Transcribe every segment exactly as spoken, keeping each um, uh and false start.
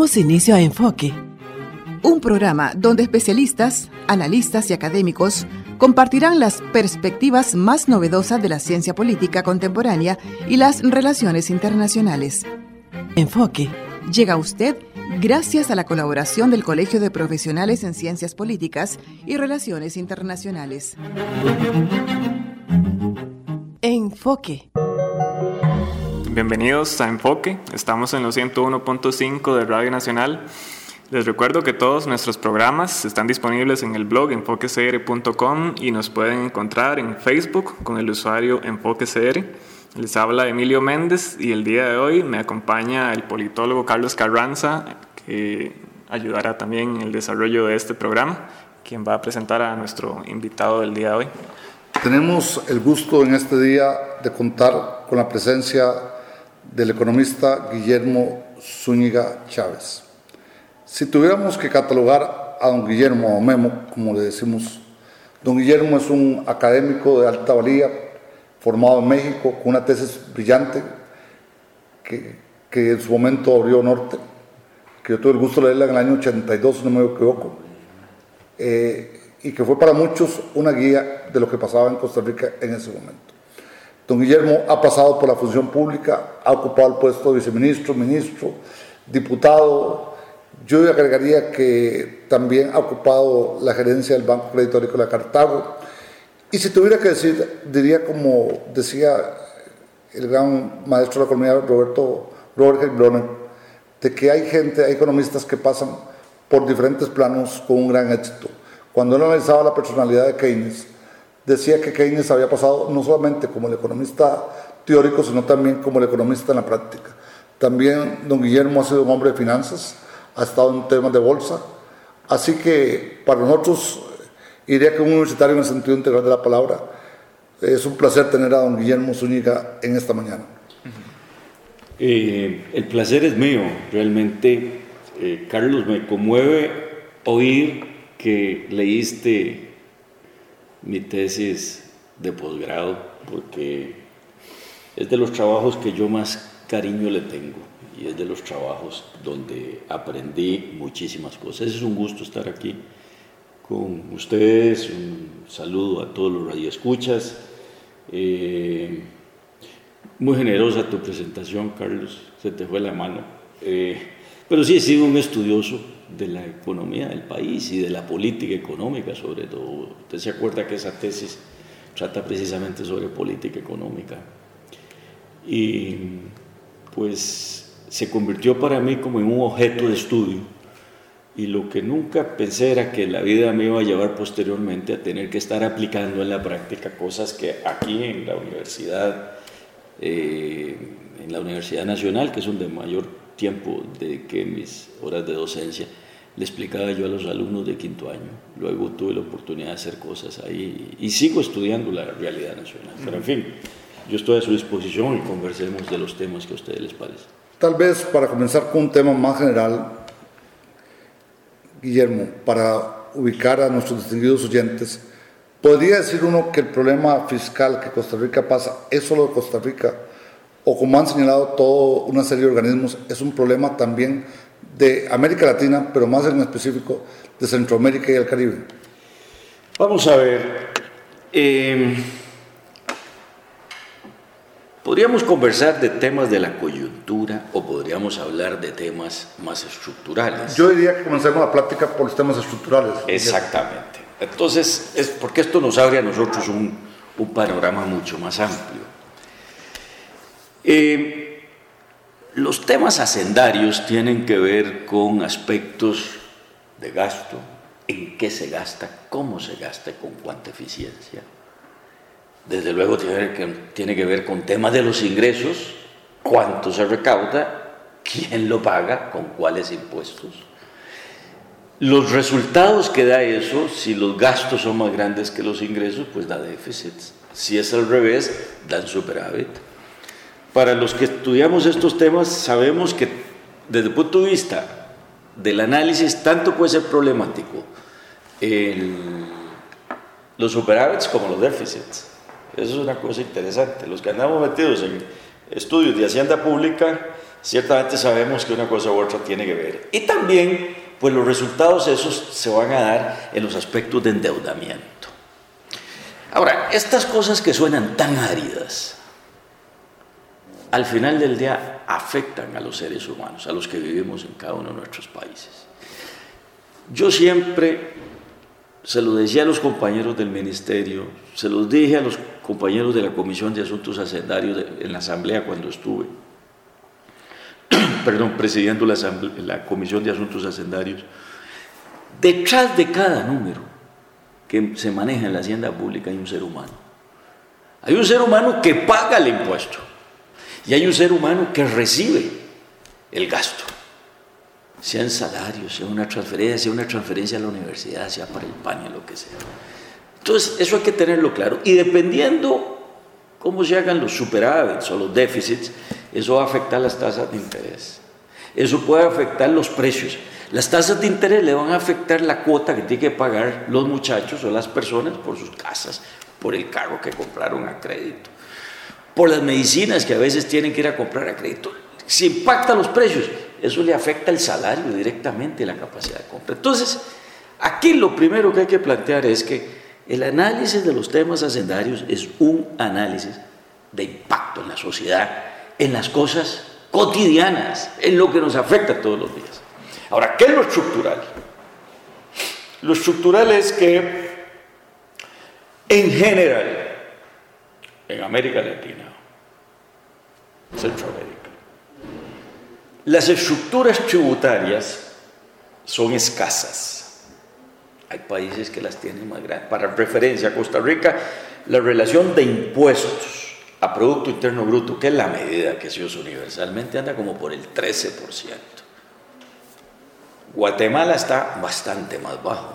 Damos inicio a Enfoque, un programa donde especialistas, analistas y académicos compartirán las perspectivas más novedosas de la ciencia política contemporánea y las relaciones internacionales. Enfoque llega a usted gracias a la colaboración del Colegio de Profesionales en Ciencias Políticas y Relaciones Internacionales. Enfoque. Bienvenidos a Enfoque. Estamos en los ciento uno punto cinco de Radio Nacional. Les recuerdo que todos nuestros programas están disponibles en el blog enfoque c r punto com y nos pueden encontrar en Facebook con el usuario EnfoqueCR. Les habla Emilio Méndez y el día de hoy me acompaña el politólogo Carlos Carranza, que ayudará también en el desarrollo de este programa, quien va a presentar a nuestro invitado del día de hoy. Tenemos el gusto en este día de contar con la presencia del economista Guillermo Zúñiga Chávez. Si tuviéramos que catalogar a don Guillermo, o Memo, como le decimos, don Guillermo es un académico de alta valía, formado en México, con una tesis brillante que, que en su momento abrió Norte, que yo tuve el gusto de leerla en el año ochenta y dos, si no me equivoco, eh, y que fue para muchos una guía de lo que pasaba en Costa Rica en ese momento. Don Guillermo ha pasado por la función pública, ha ocupado el puesto de viceministro, ministro, diputado. Yo agregaría que también ha ocupado la gerencia del Banco Crédito Agrícola de Cartago. Y si tuviera que decir, diría como decía el gran maestro de la economía, Roberto Robert Broner, de que hay gente, hay economistas que pasan por diferentes planos con un gran éxito. Cuando él analizaba la personalidad de Keynes, decía que Keynes había pasado no solamente como el economista teórico, sino también como el economista en la práctica. También don Guillermo ha sido un hombre de finanzas, ha estado en temas de bolsa, así que para nosotros, diría que un universitario en el sentido integral de la palabra, es un placer tener a don Guillermo Zúñiga en esta mañana. Eh, el placer es mío, realmente. Eh, Carlos, me conmueve oír que leíste mi tesis de posgrado, porque es de los trabajos que yo más cariño le tengo y es de los trabajos donde aprendí muchísimas cosas. Es un gusto estar aquí con ustedes. Un saludo a todos los radioescuchas. Eh, muy generosa tu presentación, Carlos, se te fue la mano. Eh, pero sí he sido un estudioso de la economía del país y de la política económica, sobre todo. Usted se acuerda que esa tesis trata precisamente sobre política económica. Y pues se convirtió para mí como en un objeto de estudio. Y lo que nunca pensé era que la vida me iba a llevar posteriormente a tener que estar aplicando en la práctica cosas que aquí en la universidad, eh, en la Universidad Nacional, que es donde mayor tiempo dediqué mis horas de docencia, le explicaba yo a los alumnos de quinto año. Luego tuve la oportunidad de hacer cosas ahí y sigo estudiando la realidad nacional. Pero en fin, yo estoy a su disposición y conversemos de los temas que a ustedes les parece. Tal vez para comenzar con un tema más general, Guillermo, para ubicar a nuestros distinguidos oyentes, ¿podría decir uno que el problema fiscal que Costa Rica pasa es solo de Costa Rica? O como han señalado toda una serie de organismos, es un problema también de América Latina, pero más en específico de Centroamérica y el Caribe. Vamos a ver, eh, podríamos conversar de temas de la coyuntura o podríamos hablar de temas más estructurales. Yo diría que comencemos la plática por los temas estructurales. Exactamente. Entonces, es porque esto nos abre a nosotros un, un panorama mucho más amplio. Eh, los temas hacendarios tienen que ver con aspectos de gasto, en qué se gasta, cómo se gasta, con cuánta eficiencia. Desde luego tiene que, tiene que ver con temas de los ingresos, cuánto se recauda, quién lo paga, con cuáles impuestos. Los resultados que da eso, si los gastos son más grandes que los ingresos, pues da déficit. Si es al revés, dan superávit. Para los que estudiamos estos temas, sabemos que desde el punto de vista del análisis, tanto puede ser problemático el, los superávits como los déficits. Eso es una cosa interesante. Los que andamos metidos en estudios de hacienda pública ciertamente sabemos que una cosa u otra tiene que ver. Y también, pues los resultados esos se van a dar en los aspectos de endeudamiento. Ahora, estas cosas que suenan tan áridas, al final del día afectan a los seres humanos, a los que vivimos en cada uno de nuestros países. Yo siempre se lo decía a los compañeros del ministerio, se los dije a los compañeros de la Comisión de Asuntos Hacendarios de, en la Asamblea cuando estuve, perdón, presidiendo la, la Comisión de Asuntos Hacendarios. Detrás de cada número que se maneja en la hacienda pública hay un ser humano. Hay un ser humano que paga el impuesto y hay un ser humano que recibe el gasto, sea en salarios, sea una transferencia, sea una transferencia a la universidad, sea para el paño, lo que sea. Entonces, eso hay que tenerlo claro. Y dependiendo cómo se hagan los superávits o los déficits, eso va a afectar las tasas de interés. Eso puede afectar los precios. Las tasas de interés le van a afectar la cuota que tienen que pagar los muchachos o las personas por sus casas, por el carro que compraron a crédito, por las medicinas que a veces tienen que ir a comprar a crédito. Si impacta los precios, eso le afecta el salario directamente, la capacidad de compra. Entonces, aquí lo primero que hay que plantear es que el análisis de los temas hacendarios es un análisis de impacto en la sociedad, en las cosas cotidianas, en lo que nos afecta todos los días. Ahora, ¿qué es lo estructural? Lo estructural es que, en general, en América Latina, Centroamérica, las estructuras tributarias son escasas. Hay países que las tienen más grandes. Para referencia, Costa Rica, la relación de impuestos a Producto Interno Bruto, que es la medida que se usa universalmente, anda como por el trece por ciento. Guatemala está bastante más bajo.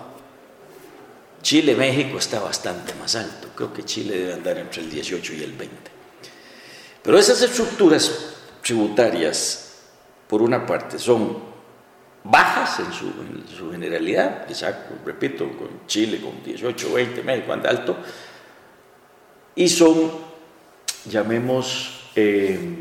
Chile, México está bastante más alto. Creo que Chile debe andar entre el dieciocho y el veinte. Pero esas estructuras tributarias, por una parte, son bajas en su, en su generalidad, exacto, repito, con Chile con dieciocho, veinte, México anda alto, y son, llamemos, eh,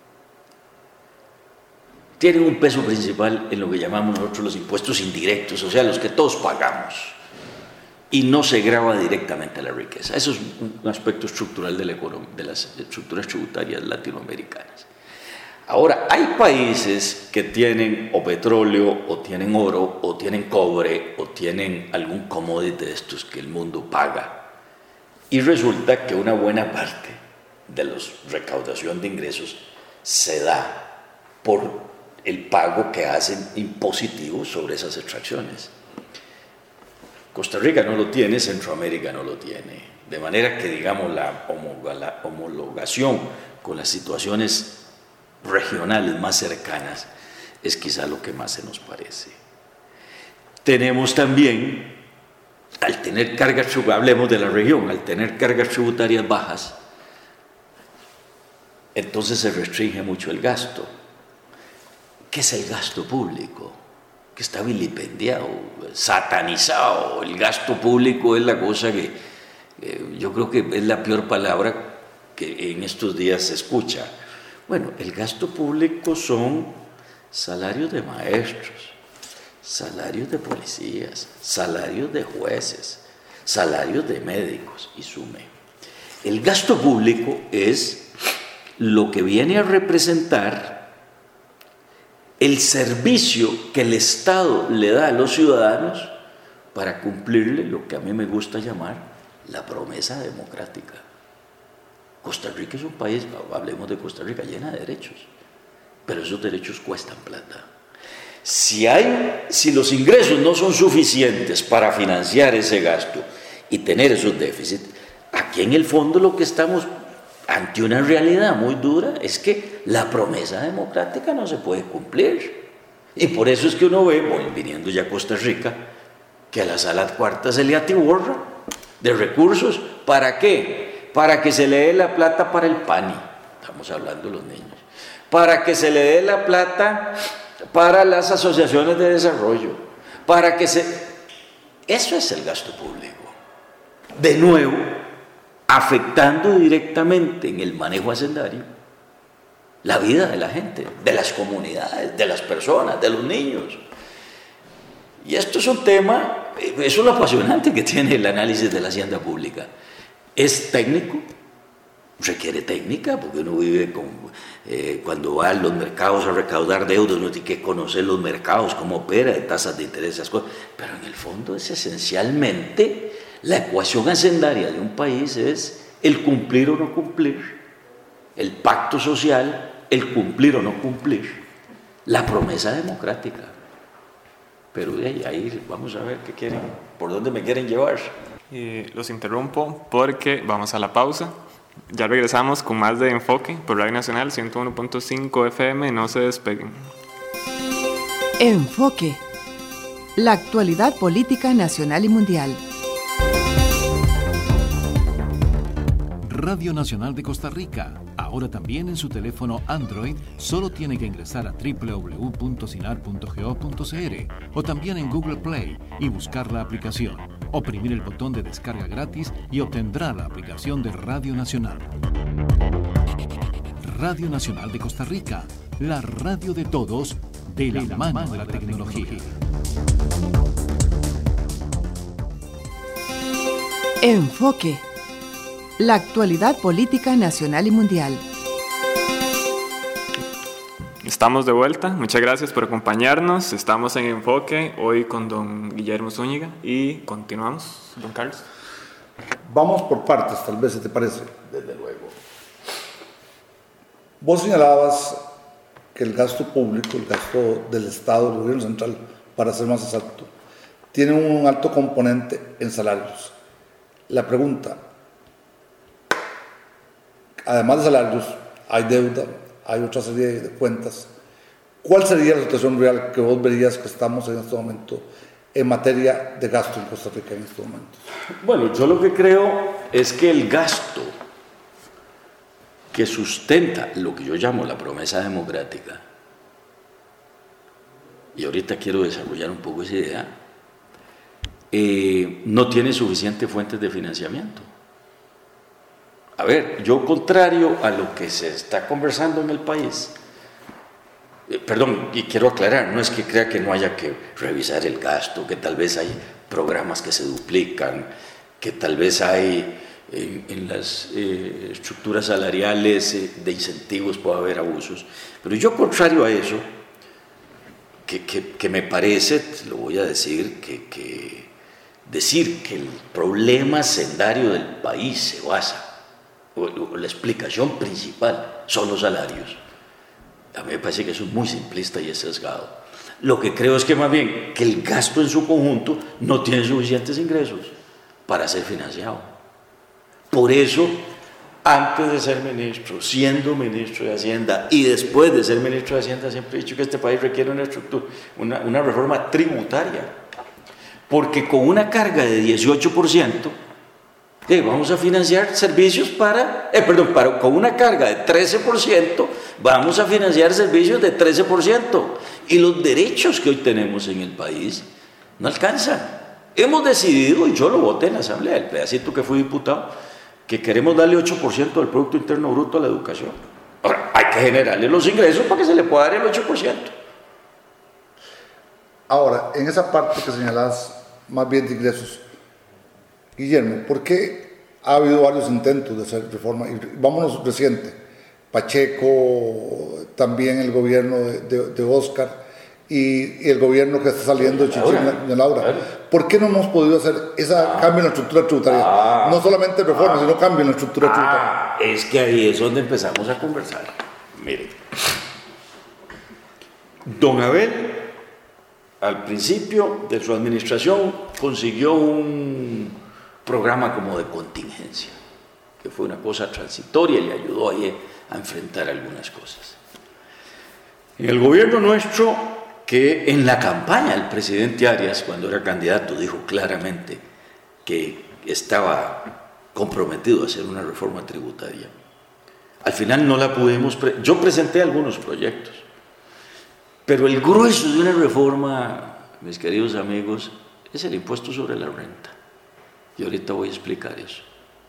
tienen un peso principal en lo que llamamos nosotros los impuestos indirectos, o sea, los que todos pagamos, y no se grava directamente la riqueza. Eso es un aspecto estructural de, la economía, de las estructuras tributarias latinoamericanas. Ahora, hay países que tienen o petróleo, o tienen oro, o tienen cobre, o tienen algún commodity de estos que el mundo paga, y resulta que una buena parte de la recaudación de ingresos se da por el pago que hacen impositivo sobre esas extracciones. Costa Rica no lo tiene, Centroamérica no lo tiene, de manera que, digamos, la homologación con las situaciones regionales más cercanas es quizá lo que más se nos parece. Tenemos también, al tener cargas tributarias, hablemos de la región, al tener cargas tributarias bajas, entonces se restringe mucho el gasto. ¿Qué es el gasto público? Que está vilipendiado, satanizado. El gasto público es la cosa que eh, yo creo que es la peor palabra que en estos días se escucha. Bueno, el gasto público son salarios de maestros, salarios de policías, salarios de jueces, salarios de médicos, y sume. El gasto público es lo que viene a representar el servicio que el Estado le da a los ciudadanos para cumplirle lo que a mí me gusta llamar la promesa democrática. Costa Rica es un país, hablemos de Costa Rica, llena de derechos, pero esos derechos cuestan plata. Si, hay, si los ingresos no son suficientes para financiar ese gasto y tener esos déficits, aquí en el fondo lo que estamos ante una realidad muy dura es que la promesa democrática no se puede cumplir. Y por eso es que uno ve, bueno, viniendo ya a Costa Rica, que a la sala cuarta se le atiborra de recursos. ¿Para qué? Para que se le dé la plata para el P A N I, estamos hablando de los niños, para que se le dé la plata para las asociaciones de desarrollo, para que se... Eso es el gasto público. De nuevo, afectando directamente en el manejo hacendario la vida de la gente, de las comunidades, de las personas, de los niños. Y esto es un tema, eso es lo apasionante que tiene el análisis de la hacienda pública. Es técnico, requiere técnica, porque uno vive con, eh, cuando va a los mercados a recaudar deudas, uno tiene que conocer los mercados, cómo opera, de tasas de interés, esas cosas. Pero en el fondo es esencialmente la ecuación hacendaria de un país, es el cumplir o no cumplir, el pacto social, el cumplir o no cumplir, la promesa democrática. Pero de ahí, ahí vamos a ver qué quieren, por dónde me quieren llevar. Y los interrumpo porque vamos a la pausa. Ya regresamos con más de Enfoque por Radio Nacional ciento uno punto cinco F M. No se despeguen. Enfoque. La actualidad política nacional y mundial. Radio Nacional de Costa Rica. Ahora también en su teléfono Android, solo tiene que ingresar a doble u doble u doble u punto sinar punto go punto c r o también en Google Play y buscar la aplicación. Oprimir el botón de descarga gratis y obtendrá la aplicación de Radio Nacional. Radio Nacional de Costa Rica, la radio de todos, de la, de la mano, mano de la, de la tecnología. tecnología. Enfoque. La actualidad política nacional y mundial. Estamos de vuelta, muchas gracias por acompañarnos. Estamos en Enfoque, hoy con don Guillermo Zúñiga y continuamos, don Carlos. Vamos por partes, tal vez, si te parece. Desde luego. Vos señalabas que el gasto público, el gasto del Estado, del gobierno central, para ser más exacto, tiene un alto componente en salarios. La pregunta, además de salarios, hay deuda, hay otra serie de cuentas. ¿Cuál sería la situación real que vos verías que estamos en este momento en materia de gasto en Costa Rica en este momento? Bueno, yo lo que creo es que el gasto que sustenta lo que yo llamo la promesa democrática, y ahorita quiero desarrollar un poco esa idea, eh, no tiene suficientes fuentes de financiamiento. A ver, yo contrario a lo que se está conversando en el país, eh, perdón, y quiero aclarar, no es que crea que no haya que revisar el gasto, que tal vez hay programas que se duplican, que tal vez hay en, en las eh, estructuras salariales eh, de incentivos puede haber abusos, pero yo contrario a eso, que, que, que me parece, te lo voy a decir, que, que decir que el problema hacendario del país se basa, o la explicación principal son los salarios. A mí me parece que eso es muy simplista y es sesgado. Lo que creo es que más bien que el gasto en su conjunto no tiene suficientes ingresos para ser financiado. Por eso, antes de ser ministro, siendo ministro de Hacienda y después de ser ministro de Hacienda, siempre he dicho que este país requiere una estructura, una, una reforma tributaria, porque con una carga de dieciocho por ciento Eh, vamos a financiar servicios para, eh, perdón, para, con una carga de trece por ciento, vamos a financiar servicios de trece por ciento. Y los derechos que hoy tenemos en el país no alcanzan. Hemos decidido, y yo lo voté en la Asamblea, el pedacito que fui diputado, que queremos darle ocho por ciento del Producto Interno Bruto a la educación. Ahora, hay que generarle los ingresos para que se le pueda dar el ocho por ciento. Ahora, en esa parte que señalás, más bien de ingresos, Guillermo, ¿por qué ha habido varios intentos de hacer reforma? Y vámonos reciente, Pacheco, también el gobierno de, de, de Oscar y, y el gobierno que está saliendo de Chichín de Laura. ¿Por qué no hemos podido hacer ese ah, cambio en la estructura tributaria? Ah, no solamente reforma, ah, sino cambio en la estructura ah, tributaria. Es que ahí es donde empezamos a conversar. Miren, don Abel, al principio de su administración, consiguió un programa como de contingencia, que fue una cosa transitoria y le ayudó ahí a enfrentar algunas cosas. En el gobierno nuestro, que en la campaña el presidente Arias, cuando era candidato, dijo claramente que estaba comprometido a hacer una reforma tributaria. Al final no la pudimos, pre- yo presenté algunos proyectos, pero el grueso de una reforma, mis queridos amigos, es el impuesto sobre la renta. Y ahorita voy a explicar eso.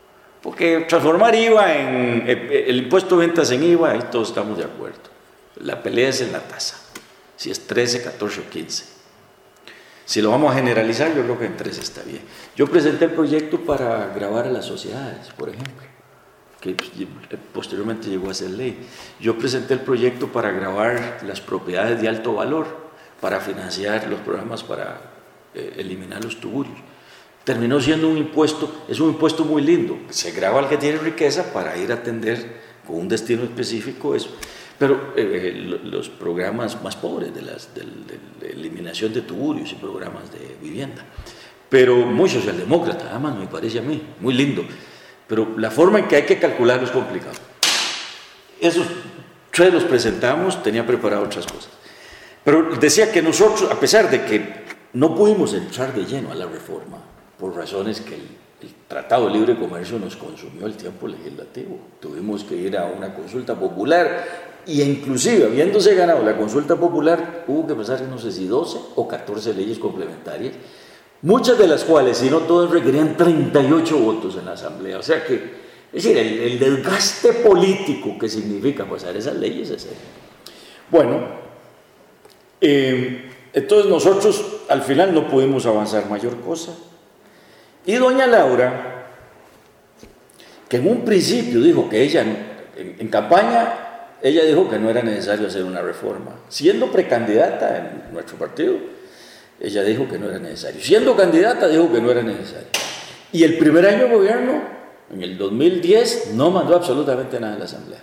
Porque transformar I V A en el impuesto de ventas en I V A, ahí todos estamos de acuerdo. La pelea es en la tasa, si es trece, catorce o quince. Si lo vamos a generalizar, yo creo que en trece está bien. Yo presenté el proyecto para gravar a las sociedades, por ejemplo, que posteriormente llegó a ser ley. Yo presenté el proyecto para gravar las propiedades de alto valor, para financiar los programas para eh, eliminar los tugurios. Terminó siendo un impuesto, es un impuesto muy lindo, se grava al que tiene riqueza para ir a atender con un destino específico eso, pero eh, los programas más pobres de la de, de, de eliminación de tugurios y programas de vivienda, pero muy socialdemócrata, además me parece a mí, muy lindo, pero la forma en que hay que calcularlo es complicado. Esos tres los presentamos, tenía preparado otras cosas, pero decía que nosotros, a pesar de que no pudimos entrar de lleno a la reforma, por razones que el, el Tratado de Libre Comercio nos consumió el tiempo legislativo. Tuvimos que ir a una consulta popular y inclusive habiéndose ganado la consulta popular hubo que pasar no sé si doce o catorce leyes complementarias, muchas de las cuales, si no todas, requerían treinta y ocho votos en la Asamblea. O sea que, es decir, el, el desgaste político que significa pasar esas leyes es serio. Bueno, eh, entonces nosotros al final no pudimos avanzar mayor cosa. Y doña Laura, que en un principio dijo que ella, en, en campaña, ella dijo que no era necesario hacer una reforma. Siendo precandidata en nuestro partido, ella dijo que no era necesario. Siendo candidata, dijo que no era necesario. Y el primer año de gobierno, en el dos mil diez, no mandó absolutamente nada a la Asamblea.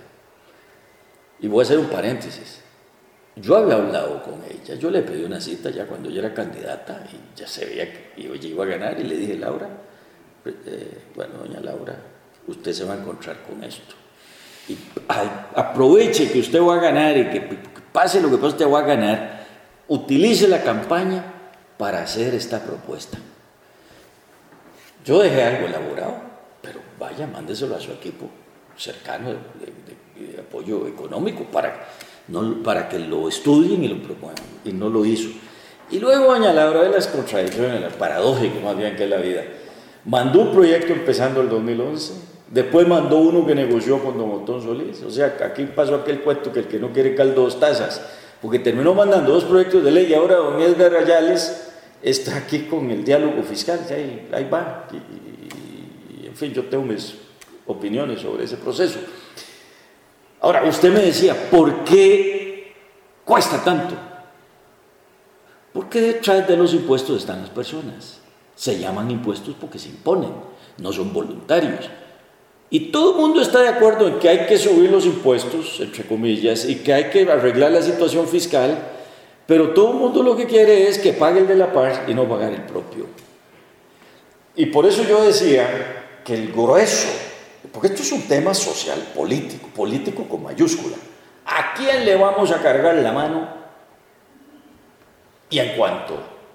Y voy a hacer un paréntesis. Yo había hablado con ella, yo le pedí una cita ya cuando ella era candidata y ya se veía que ella iba a ganar y le dije, Laura, eh, bueno, doña Laura, usted se va a encontrar con esto. Y ay, aproveche que usted va a ganar y que, que pase lo que pase, usted va a ganar, utilice la campaña para hacer esta propuesta. Yo dejé algo elaborado, pero vaya, mándeselo a su equipo cercano de, de, de, de apoyo económico para... No, para que lo estudien y lo promuevan, y no lo hizo. Y luego doña Laura, de las contradicciones, la paradójica más bien que es la vida, mandó un proyecto empezando el dos mil once, después mandó uno que negoció con don Otón Solís, o sea, aquí pasó aquel cuento que el que no quiere caldo dos tazas, porque terminó mandando dos proyectos de ley y ahora don Edgar Ayales está aquí con el diálogo fiscal, y ahí, ahí va, y, y, y en fin, yo tengo mis opiniones sobre ese proceso. Ahora, usted me decía, ¿por qué cuesta tanto? Porque detrás de los impuestos están las personas. Se llaman impuestos porque se imponen, no son voluntarios. Y todo el mundo está de acuerdo en que hay que subir los impuestos, entre comillas, y que hay que arreglar la situación fiscal, pero todo el mundo lo que quiere es que pague el de la par y no pagar el propio. Y por eso yo decía que el grueso, porque esto es un tema social, político, político con mayúscula. ¿A quién le vamos a cargar la mano? ¿Y en cuánto?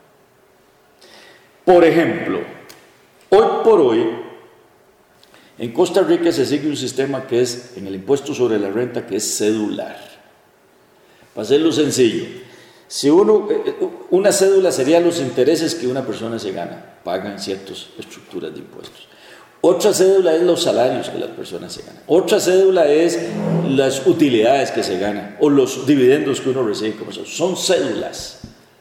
Por ejemplo, hoy por hoy, en Costa Rica se sigue un sistema que es, en el impuesto sobre la renta, que es cedular. Para hacerlo sencillo, si uno, una cédula sería los intereses que una persona se gana, pagan ciertas estructuras de impuestos. Otra cédula es los salarios que las personas se ganan. Otra cédula es las utilidades que se ganan o los dividendos que uno recibe. Como son, son cédulas.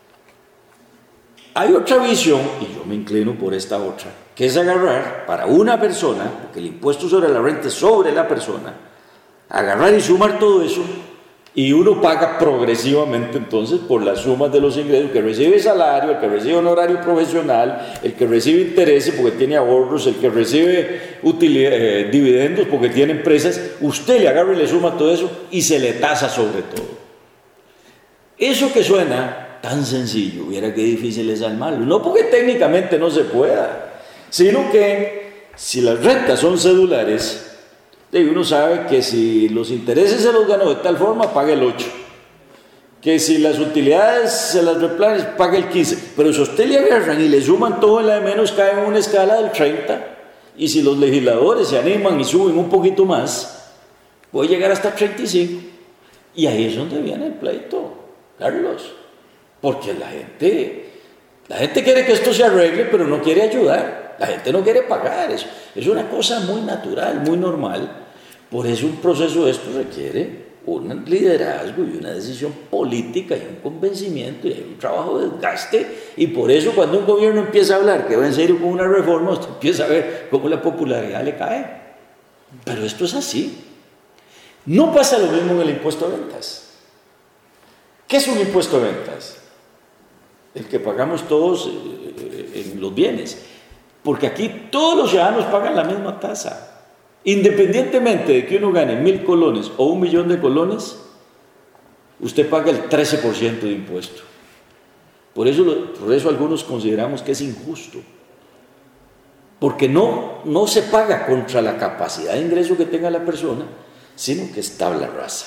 Hay otra visión, y yo me inclino por esta otra, que es agarrar para una persona, porque el impuesto sobre la renta es sobre la persona, agarrar y sumar todo eso, y uno paga progresivamente entonces por las sumas de los ingresos, el que recibe salario, el que recibe honorario profesional, el que recibe intereses porque tiene ahorros, el que recibe utilidad, eh, dividendos porque tiene empresas, usted le agarra y le suma todo eso y se le tasa sobre todo. Eso que suena tan sencillo, viera qué difícil es al malo, no porque técnicamente no se pueda, sino que si las rentas son cedulares, y uno sabe que si los intereses se los ganó de tal forma, paga el ocho. Que si las utilidades se las replanes, paga el quince. Pero si usted le agarran y le suman todo en la de menos, cae en una escala del treinta. Y si los legisladores se animan y suben un poquito más, puede llegar hasta treinta y cinco. Y ahí es donde viene el pleito, Carlos. Porque la gente La gente quiere que esto se arregle, pero no quiere ayudar. La gente no quiere pagar. Es, es una cosa muy natural, muy normal. Por eso un proceso de esto requiere un liderazgo y una decisión política y un convencimiento y un trabajo de desgaste. Y por eso cuando un gobierno empieza a hablar que va en serio con una reforma, usted empieza a ver cómo la popularidad le cae. Pero esto es así. No pasa lo mismo en el impuesto a ventas. ¿Qué es un impuesto a ventas? El que pagamos todos en los bienes. Porque aquí todos los ciudadanos pagan la misma tasa. Independientemente de que uno gane mil colones o un millón de colones, usted paga el trece por ciento de impuesto. Por eso, por eso algunos consideramos que es injusto. Porque no, no se paga contra la capacidad de ingreso que tenga la persona, sino que es tabla rasa.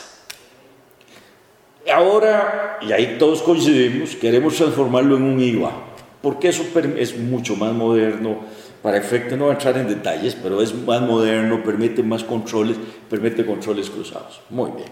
Ahora, y ahí todos coincidimos, queremos transformarlo en un I V A, porque eso es mucho más moderno. Para efecto no voy a entrar en detalles, pero es más moderno, permite más controles, permite controles cruzados. Muy bien.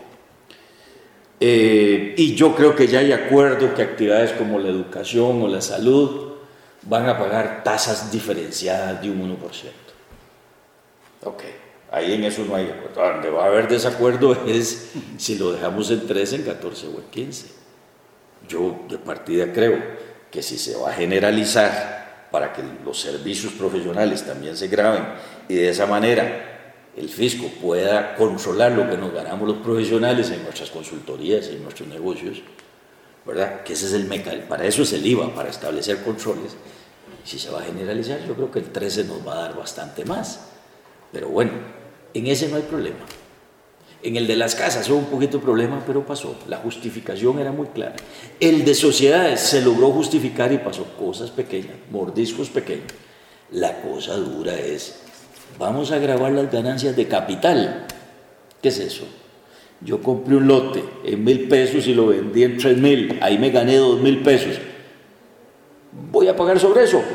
Eh, y yo creo que ya hay acuerdo que actividades como la educación o la salud van a pagar tasas diferenciadas de un uno por ciento. Ok, ahí en eso no hay acuerdo. Donde va a haber desacuerdo es si lo dejamos en trece, en catorce o en quince. Yo de partida creo que si se va a generalizar para que los servicios profesionales también se graben y de esa manera el fisco pueda controlar lo que nos ganamos los profesionales en nuestras consultorías y en nuestros negocios, ¿verdad? Que ese es el mecanismo, para eso es el I V A, para establecer controles. Si se va a generalizar, yo creo que el trece nos va a dar bastante más, pero bueno, en ese no hay problema. En el de las casas hubo un poquito de problema, pero pasó. La justificación era muy clara. El de sociedades se logró justificar y pasó. Cosas pequeñas, mordiscos pequeños. La cosa dura es, vamos a grabar las ganancias de capital. ¿Qué es eso? Yo compré un lote en mil pesos y lo vendí en tres mil. Ahí me gané dos mil pesos. ¿Voy a pagar sobre eso?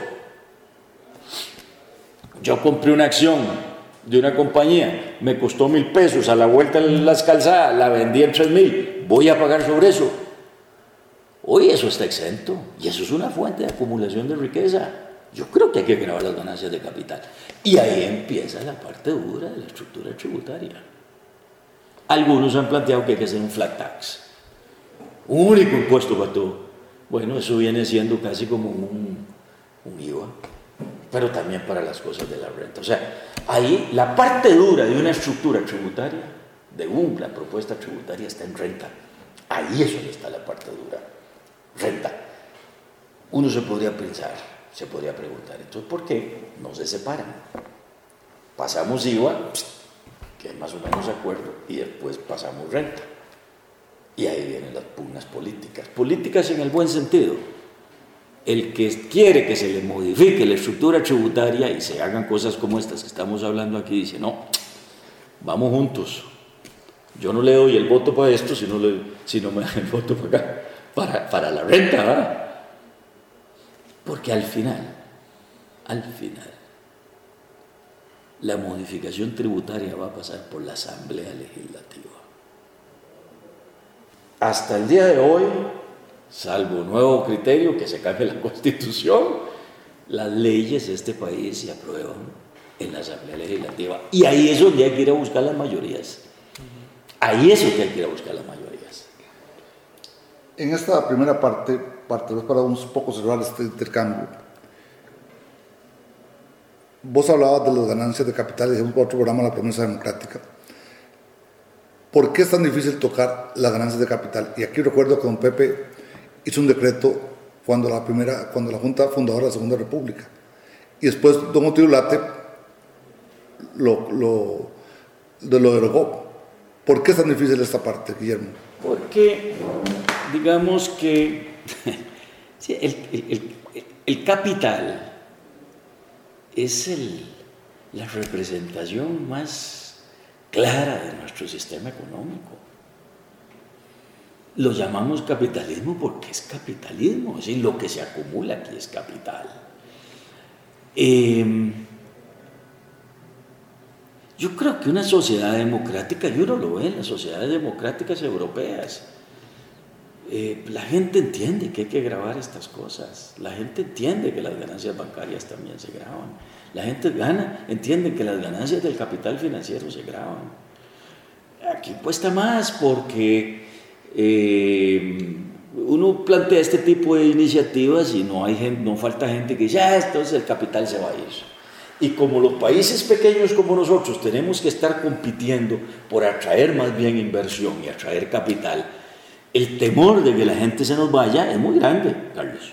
Yo compré una acción de una compañía, me costó mil pesos, a la vuelta en las calzadas la vendí en tres mil, voy a pagar sobre eso. Hoy eso está exento y eso es una fuente de acumulación de riqueza. Yo creo que hay que grabar las ganancias de capital y ahí empieza la parte dura de la estructura tributaria. Algunos han planteado que hay que hacer un flat tax, un único impuesto para todo. Bueno, eso viene siendo casi como un, un I V A, pero también para las cosas de la renta. O sea, ahí la parte dura de una estructura tributaria, de una propuesta tributaria, está en renta. Ahí es donde está la parte dura. Renta. Uno se podría pensar, se podría preguntar, entonces, ¿por qué no se separan? Pasamos I V A, que es más o menos acuerdo, y después pasamos renta. Y ahí vienen las pugnas políticas. Políticas en el buen sentido. El que quiere que se le modifique la estructura tributaria y se hagan cosas como estas que estamos hablando aquí, dice, no, vamos juntos. Yo no le doy el voto para esto, si no, le, si no me dan el voto para acá, para, para la renta, ¿verdad? Porque al final, al final, la modificación tributaria va a pasar por la Asamblea Legislativa. Hasta el día de hoy, salvo nuevo criterio que se cambie la Constitución, las leyes de este país se aprueban en la Asamblea Legislativa. Y ahí es donde hay que ir a buscar las mayorías. Ahí es donde hay que ir a buscar las mayorías. En esta primera parte, parte para un poco cerrar este intercambio, vos hablabas de las ganancias de capital, dijimos por otro programa, la promesa democrática. ¿Por qué es tan difícil tocar las ganancias de capital? Y aquí recuerdo que don Pepe hizo un decreto cuando la primera, cuando la Junta fundadora de la Segunda República. Y después don Otilio Late lo, lo, lo derogó. ¿Por qué es tan difícil esta parte, Guillermo? Porque, digamos que sí, el, el, el, el capital es el, la representación más clara de nuestro sistema económico. Lo llamamos capitalismo porque es capitalismo, es decir, lo que se acumula aquí es capital. Eh, yo creo que una sociedad democrática, y uno lo ve en las sociedades democráticas europeas, eh, la gente entiende que hay que grabar estas cosas, la gente entiende que las ganancias bancarias también se graban, la gente gana, entiende que las ganancias del capital financiero se graban. Aquí cuesta más porque eh, uno plantea este tipo de iniciativas y no, hay gente, no falta gente que dice, ah, entonces el capital se va a ir. Y como los países pequeños como nosotros tenemos que estar compitiendo por atraer más bien inversión y atraer capital, el temor de que la gente se nos vaya es muy grande, Carlos.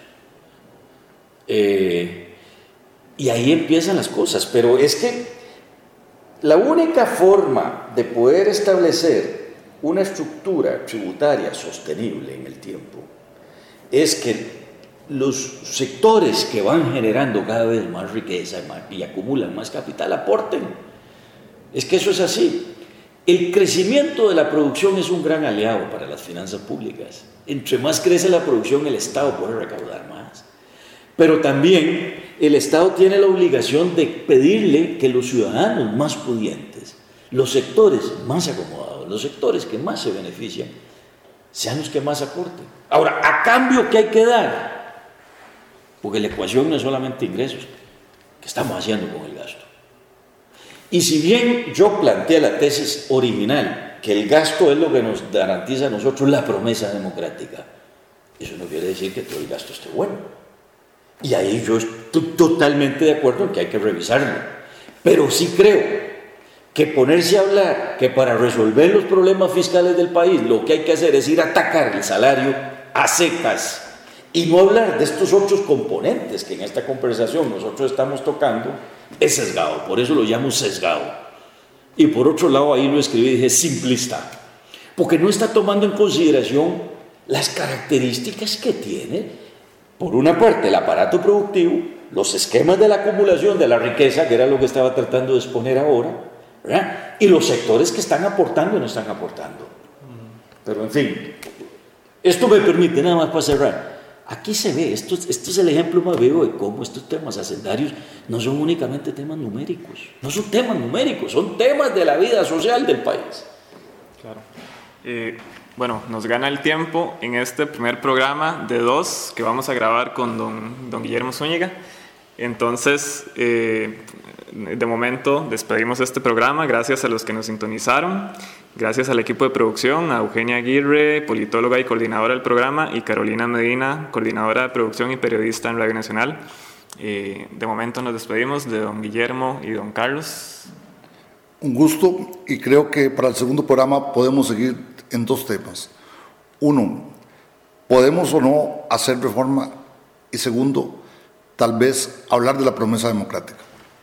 Eh, y ahí empiezan las cosas, pero es que la única forma de poder establecer una estructura tributaria sostenible en el tiempo es que los sectores que van generando cada vez más riqueza y acumulan más capital aporten. Es que eso es así. El crecimiento de la producción es un gran aliado para las finanzas públicas. Entre más crece la producción, el Estado puede recaudar más. Pero también el Estado tiene la obligación de pedirle que los ciudadanos más pudientes, los sectores más acomodados, los sectores que más se benefician, sean los que más aporten. Ahora, ¿a cambio qué hay que dar? Porque la ecuación no es solamente ingresos, ¿qué estamos haciendo con el gasto? Y si bien yo planteé la tesis original, que el gasto es lo que nos garantiza a nosotros la promesa democrática, eso no quiere decir que todo el gasto esté bueno. Y ahí yo estoy totalmente de acuerdo en que hay que revisarlo. Pero sí creo que ponerse a hablar que para resolver los problemas fiscales del país lo que hay que hacer es ir a atacar el salario a secas y no hablar de estos otros componentes que en esta conversación nosotros estamos tocando, es sesgado. Por eso lo llamo sesgado. Y por otro lado, ahí lo escribí y dije simplista, porque no está tomando en consideración las características que tiene, por una parte, el aparato productivo, los esquemas de la acumulación de la riqueza, que era lo que estaba tratando de exponer ahora, ¿verdad? Y los sectores que están aportando y no están aportando. Pero en fin, esto me permite, nada más para cerrar, aquí se ve, esto, esto es el ejemplo más vivo de cómo estos temas hacendarios no son únicamente temas numéricos, no son temas numéricos, son temas de la vida social del país. Claro. Eh, bueno, nos gana el tiempo en este primer programa de dos que vamos a grabar con don, don Guillermo Zúñiga. Entonces, eh, de momento despedimos este programa. Gracias a los que nos sintonizaron. Gracias al equipo de producción, a Eugenia Aguirre, politóloga y coordinadora del programa, y Carolina Medina, coordinadora de producción y periodista en Radio Nacional. Eh, de momento nos despedimos de don Guillermo y don Carlos. Un gusto, y creo que para el segundo programa podemos seguir en dos temas. Uno, ¿podemos o no hacer reforma? Y segundo, tal vez hablar de la promesa democrática.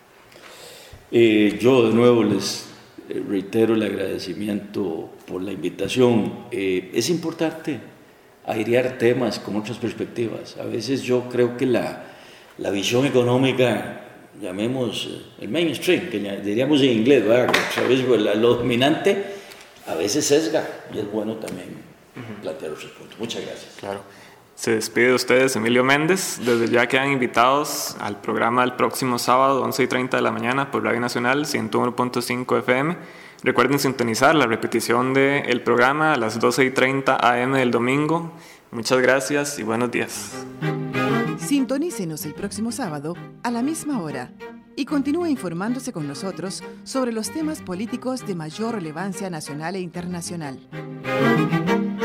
Eh, yo de nuevo les reitero el agradecimiento por la invitación. Eh, es importante airear temas con otras perspectivas. A veces yo creo que la, la visión económica, llamemos el mainstream, que diríamos en inglés, ¿verdad? Lo dominante, a veces sesga, y es bueno también uh-huh. plantear otros puntos. Muchas gracias. Claro. Se despide de ustedes Emilio Méndez. Desde ya quedan invitados al programa del próximo sábado, once y treinta de la mañana, por Radio Nacional ciento uno punto cinco F M. Recuerden sintonizar la repetición del programa a las doce y treinta A M del domingo. Muchas gracias y buenos días. Sintonícenos el próximo sábado a la misma hora y continúe informándose con nosotros sobre los temas políticos de mayor relevancia nacional e internacional.